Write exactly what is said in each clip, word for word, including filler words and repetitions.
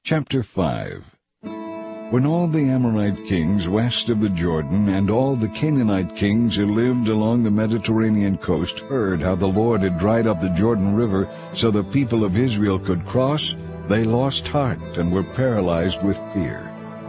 Chapter five. When all the Amorite kings west of the Jordan and all the Canaanite kings who lived along the Mediterranean coast heard how the Lord had dried up the Jordan River so the people of Israel could cross, they lost heart and were paralyzed with fear.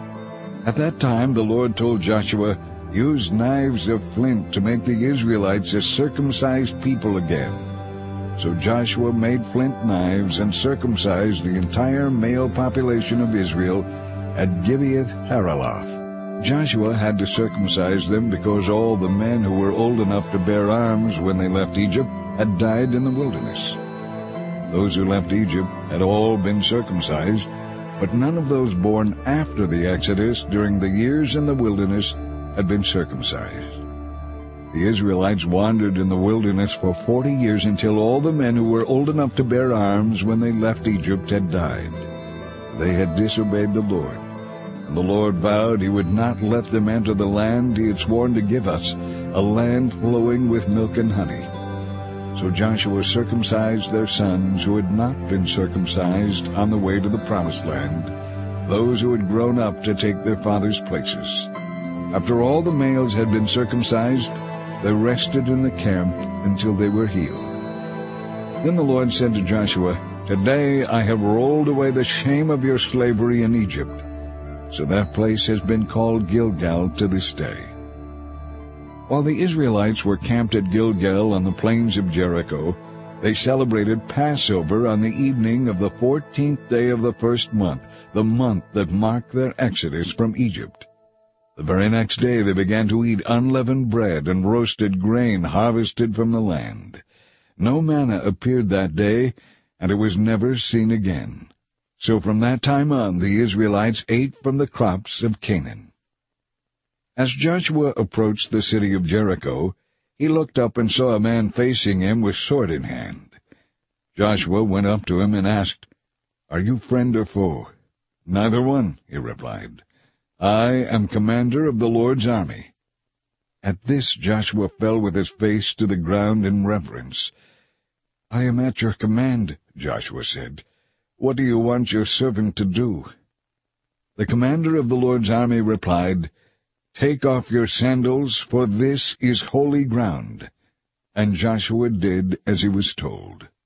At that time the Lord told Joshua, "Use knives of flint to make the Israelites a circumcised people again." So Joshua made flint knives and circumcised the entire male population of Israel at Gibeath Haraloth. Joshua had to circumcise them because all the men who were old enough to bear arms when they left Egypt had died in the wilderness. Those who left Egypt had all been circumcised, but none of those born after the Exodus during the years in the wilderness had been circumcised. The Israelites wandered in the wilderness for forty years until all the men who were old enough to bear arms when they left Egypt had died. They had disobeyed the Lord, and the Lord vowed he would not let them enter the land he had sworn to give us, a land flowing with milk and honey. So Joshua circumcised their sons who had not been circumcised on the way to the promised land, those who had grown up to take their fathers' places. After all the males had been circumcised, they rested in the camp until they were healed. Then the Lord said to Joshua, "Today I have rolled away the shame of your slavery in Egypt." So that place has been called Gilgal to this day. While the Israelites were camped at Gilgal on the plains of Jericho, they celebrated Passover on the evening of the fourteenth day of the first month, the month that marked their exodus from Egypt. The very next day they began to eat unleavened bread and roasted grain harvested from the land. No manna appeared that day, and it was never seen again. So from that time on the Israelites ate from the crops of Canaan. As Joshua approached the city of Jericho, he looked up and saw a man facing him with sword in hand. Joshua went up to him and asked, "Are you friend or foe?" "Neither one," he replied. "I am commander of the Lord's army." At this Joshua fell with his face to the ground in reverence. "I am at your command," Joshua said. "What do you want your servant to do?" The commander of the Lord's army replied, "Take off your sandals, for this is holy ground." And Joshua did as he was told.